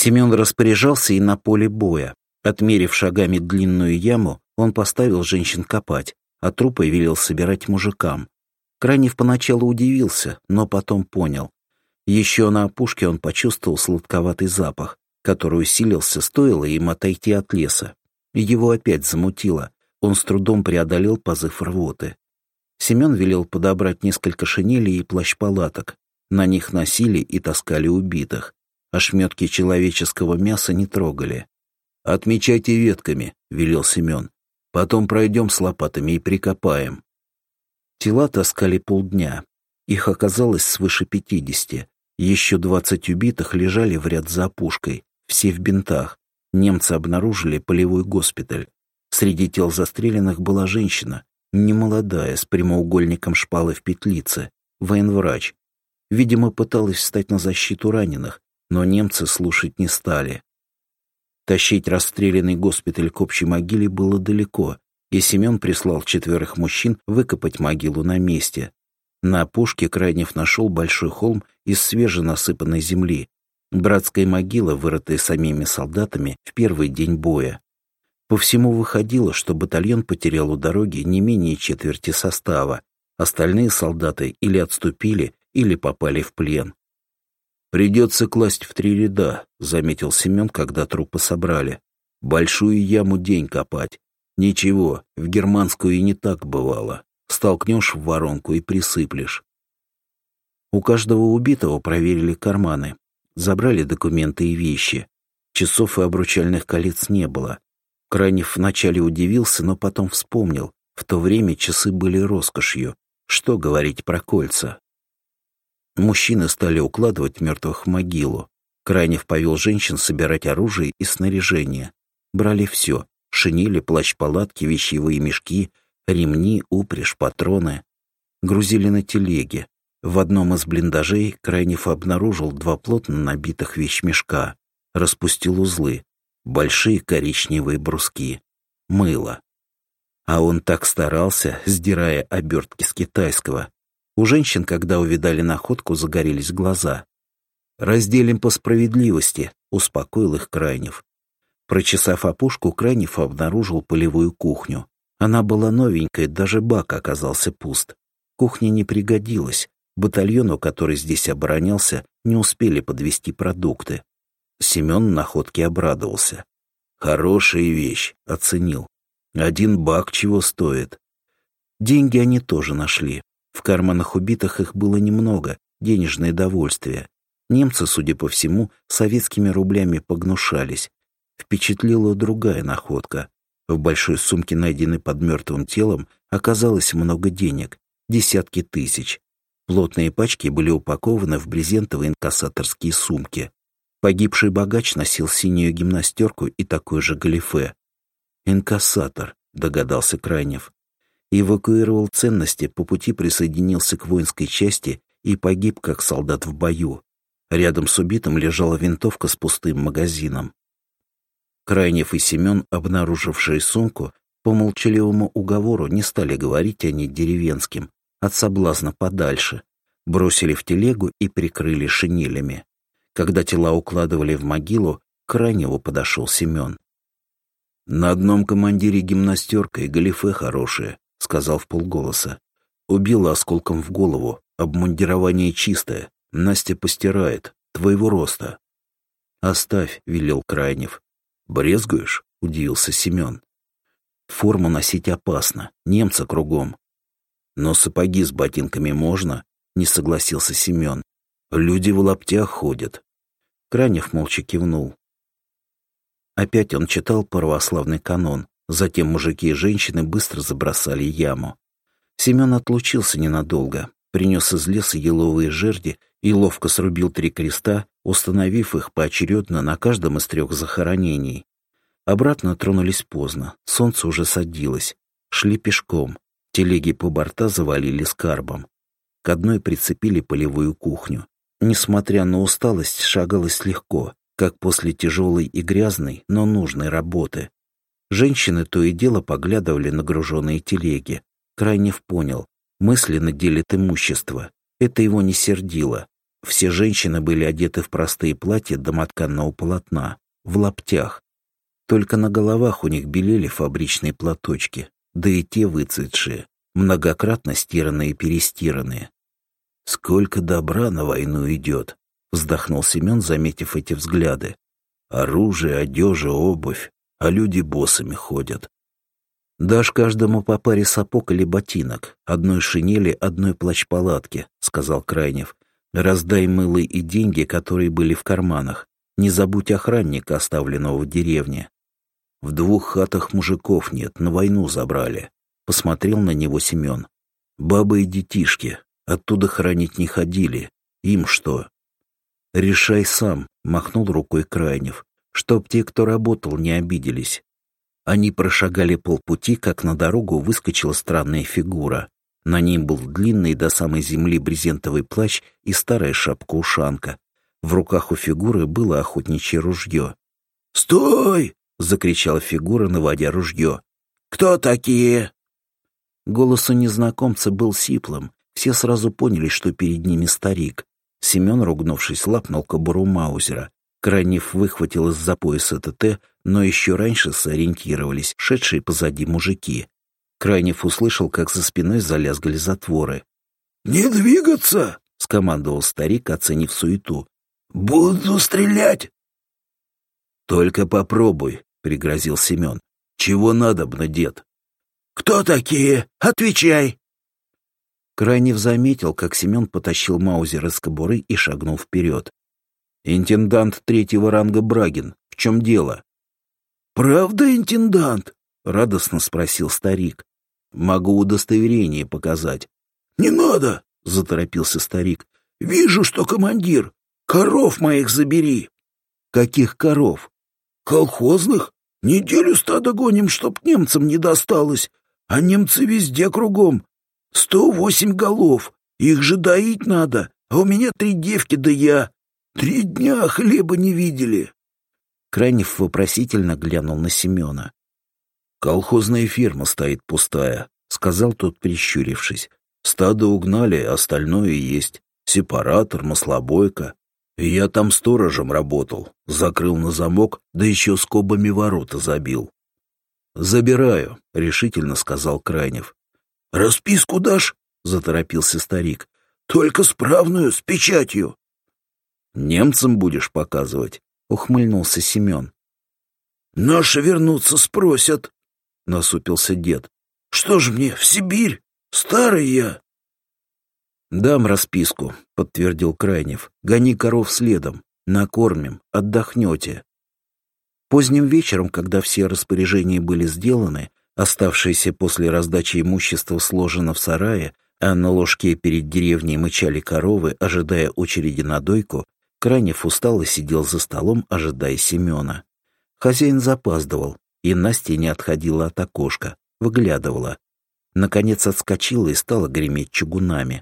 Семен распоряжался и на поле боя. Отмерив шагами длинную яму, он поставил женщин копать, а трупы велел собирать мужикам. Крайнев поначалу удивился, но потом понял. Еще на опушке он почувствовал сладковатый запах, который усилился, стоило им отойти от леса. Его опять замутило, он с трудом преодолел позыв рвоты. Семен велел подобрать несколько шинелей и плащ-палаток. На них носили и таскали убитых. Ошметки человеческого мяса не трогали. «Отмечайте ветками», — велел Семен. «Потом пройдем с лопатами и прикопаем». Тела таскали полдня. Их оказалось свыше 50. Еще 20 убитых лежали в ряд за опушкой, все в бинтах. Немцы обнаружили полевой госпиталь. Среди тел застреленных была женщина, немолодая, с прямоугольником шпалы в петлице, военврач. Видимо, пыталась встать на защиту раненых, но немцы слушать не стали. Тащить расстрелянный госпиталь к общей могиле было далеко, и Семен прислал 4 мужчин выкопать могилу на месте. На опушке Крайнев нашел большой холм из свеженасыпанной земли. Братская могила, вырытая самими солдатами в первый день боя. По всему выходило, что батальон потерял у дороги не менее четверти состава. Остальные солдаты или отступили, или попали в плен. «Придется класть в 3 ряда», — заметил Семен, когда трупы собрали. «Большую яму день копать. Ничего, в германскую и не так бывало. Столкнешь в воронку и присыплешь». У каждого убитого проверили карманы. Забрали документы и вещи. Часов и обручальных колец не было. Крайнев вначале удивился, но потом вспомнил. В то время часы были роскошью. Что говорить про кольца? Мужчины стали укладывать мертвых в могилу. Крайнев повел женщин собирать оружие и снаряжение. Брали все: шинели, плащ-палатки, вещевые мешки, ремни, упряжь, патроны. Грузили на телеге. В одном из блиндажей Крайнев обнаружил 2 плотно набитых вещмешка. Распустил узлы. Большие коричневые бруски. Мыло. А он так старался, сдирая обертки с китайского. У женщин, когда увидали находку, загорелись глаза. «Разделим по справедливости», — успокоил их Крайнев. Прочесав опушку, Крайнев обнаружил полевую кухню. Она была новенькая, даже бак оказался пуст. Кухня не пригодилась. Батальону, который здесь оборонялся, не успели подвезти продукты. Семен находке обрадовался. «Хорошая вещь», — оценил. «1 бак чего стоит». Деньги они тоже нашли. В карманах убитых их было немного, денежное довольствие. Немцы, судя по всему, советскими рублями погнушались. Впечатлила другая находка. В большой сумке, найденной под мертвым телом, оказалось много денег, десятки тысяч. Плотные пачки были упакованы в брезентовые инкассаторские сумки. Погибший богач носил синюю гимнастерку и такой же галифе. «Инкассатор», — догадался Крайнев. Эвакуировал ценности, по пути присоединился к воинской части и погиб как солдат в бою. Рядом с убитым лежала винтовка с пустым магазином. Крайнев и Семен, обнаружившие сумку, по молчаливому уговору не стали говорить о ней деревенским, от соблазна подальше, бросили в телегу и прикрыли шинелями. Когда тела укладывали в могилу, к Крайневу подошел Семен. «На одном командире гимнастерка и галифе хорошее», — сказал вполголоса. «Убила осколком в голову, обмундирование чистое, Настя постирает, твоего роста». «Оставь», — велел Крайнев. «Брезгуешь?» — удивился Семен. «Форму носить опасно, немцы кругом». «Но сапоги с ботинками можно?» — не согласился Семен. «Люди в лаптях ходят». Крайнев молча кивнул. Опять он читал православный канон, затем мужики и женщины быстро забросали яму. Семен отлучился ненадолго, принес из леса еловые жерди и ловко срубил 3 креста, установив их поочередно на каждом из 3 захоронений. Обратно тронулись поздно, солнце уже садилось. Шли пешком, телеги по борта завалили скарбом. К одной прицепили полевую кухню. Несмотря на усталость, шагалось легко, как после тяжелой и грязной, но нужной работы. Женщины то и дело поглядывали на груженные телеги. Крайнев понял, мысленно делит имущество. Это его не сердило. Все женщины были одеты в простые платья домотканного полотна, в лаптях. Только на головах у них белели фабричные платочки, да и те выцветшие, многократно стиранные и перестиранные. «Сколько добра на войну идет!» — вздохнул Семен, заметив эти взгляды. «Оружие, одежа, обувь, а люди боссами ходят. Дашь каждому по паре сапог или ботинок, одной шинели, одной плащ-палатки», — сказал Крайнев. «Раздай мыло и деньги, которые были в карманах. Не забудь охранника, оставленного в деревне. В 2 хатах мужиков нет, на войну забрали». Посмотрел на него Семен. «Бабы и детишки. Оттуда хоронить не ходили. Им что?» «Решай сам», — махнул рукой Крайнев, «чтоб те, кто работал, не обиделись». Они прошагали полпути, как на дорогу выскочила странная фигура. На ней был длинный до самой земли брезентовый плащ и старая шапка-ушанка. В руках у фигуры было охотничье ружье. «Стой!» — закричала фигура, наводя ружье. «Кто такие?» Голос у незнакомца был сиплым. Все сразу поняли, что перед ними старик. Семен, ругнувшись, лапнул кобуру Маузера. Крайнев выхватил из-за пояса ТТ, но еще раньше сориентировались шедшие позади мужики. Крайнев услышал, как за спиной залязгали затворы. «Не двигаться!» — скомандовал старик, оценив суету. «Буду стрелять!» «Только попробуй!» — пригрозил Семен. «Чего надобно, дед?» «Кто такие? Отвечай!» Крайнев заметил, как Семен потащил Маузер из кобуры и шагнул вперед. «Интендант 3-го ранга Брагин. В чем дело?» «Правда, интендант?» — радостно спросил старик. «Могу удостоверение показать». «Не надо!» — заторопился старик. «Вижу, что командир. Коров моих забери». «Каких коров?» «Колхозных. Неделю стадо гоним, чтоб немцам не досталось. А немцы везде кругом. 108 голов. Их же доить надо. А у меня 3 девки, да я. 3 дня хлеба не видели». Крайнев вопросительно глянул на Семена. «Колхозная ферма стоит пустая», — сказал тот, прищурившись. «Стадо угнали, остальное есть. Сепаратор, маслобойка. Я там сторожем работал. Закрыл на замок, да еще скобами ворота забил». «Забираю», — решительно сказал Крайнев. «Расписку дашь?» — заторопился старик. «Только справную, с печатью». «Немцам будешь показывать?» — ухмыльнулся Семен. «Наши вернуться спросят», — насупился дед. «Что ж мне, в Сибирь? Старый я». «Дам расписку», — подтвердил Крайнев. «Гони коров следом. Накормим, отдохнете». Поздним вечером, когда все распоряжения были сделаны, оставшееся после раздачи имущества сложено в сарае, а на ложке перед деревней мычали коровы, ожидая очереди на дойку, Крайнев устало сидел за столом, ожидая Семена. Хозяин запаздывал, и Настя не отходила от окошка, выглядывала. Наконец отскочила и стала греметь чугунами.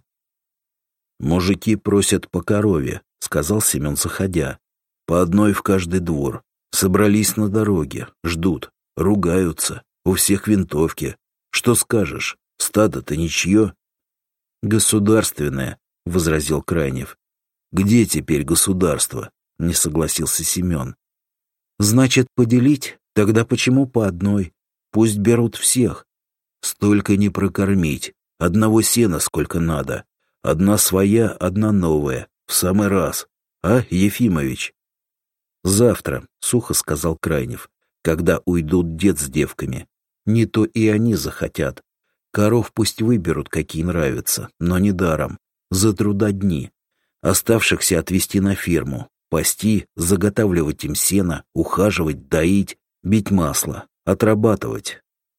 «Мужики просят по корове», — сказал Семен, заходя. «По одной в каждый двор. Собрались на дороге, ждут, ругаются. У всех винтовки. Что скажешь, стадо-то ничье?» «Государственное», — возразил Крайнев. «Где теперь государство?» — не согласился Семен. «Значит, поделить? Тогда почему по одной? Пусть берут всех. Столько не прокормить. Одного сена сколько надо. Одна своя, одна новая. В самый раз. А, Ефимович?» «Завтра», — сухо сказал Крайнев, «когда уйдут дед с девками. Не то и они захотят. Коров пусть выберут, какие нравятся, но не даром. За труда дни. Оставшихся отвезти на ферму, пасти, заготавливать им сено, ухаживать, доить, бить масло, отрабатывать».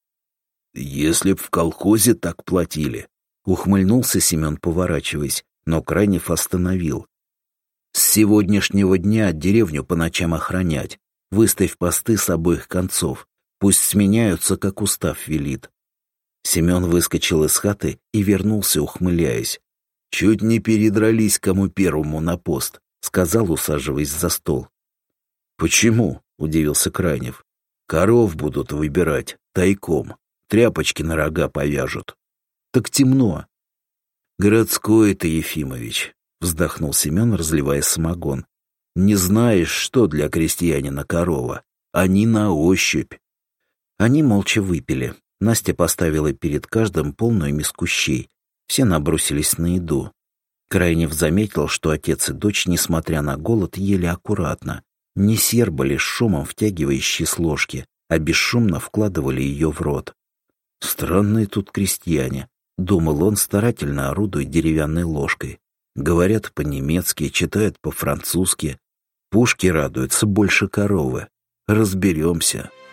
«Если б в колхозе так платили», — ухмыльнулся Семен, поворачиваясь, но Крайнев остановил. «С сегодняшнего дня деревню по ночам охранять. Выставь посты с обоих концов. Пусть сменяются, как устав велит». Семен выскочил из хаты и вернулся, ухмыляясь. «Чуть не передрались, кому первому на пост», — сказал, усаживаясь за стол. «Почему?» — удивился Крайнев. «Коров будут выбирать тайком. Тряпочки на рога повяжут». «Так темно». «Городской ты, Ефимович», — вздохнул Семен, разливая самогон. «Не знаешь, что для крестьянина корова? Они на ощупь». Они молча выпили. Настя поставила перед каждым полную миску щей. Все набросились на еду. Крайнев заметил, что отец и дочь, несмотря на голод, ели аккуратно. Не сербали шумом, втягивающие с ложки, а бесшумно вкладывали ее в рот. «Странные тут крестьяне», — думал он, старательно орудуя деревянной ложкой. «Говорят по-немецки, читают по-французски. Пушки радуются больше коровы. Разберемся».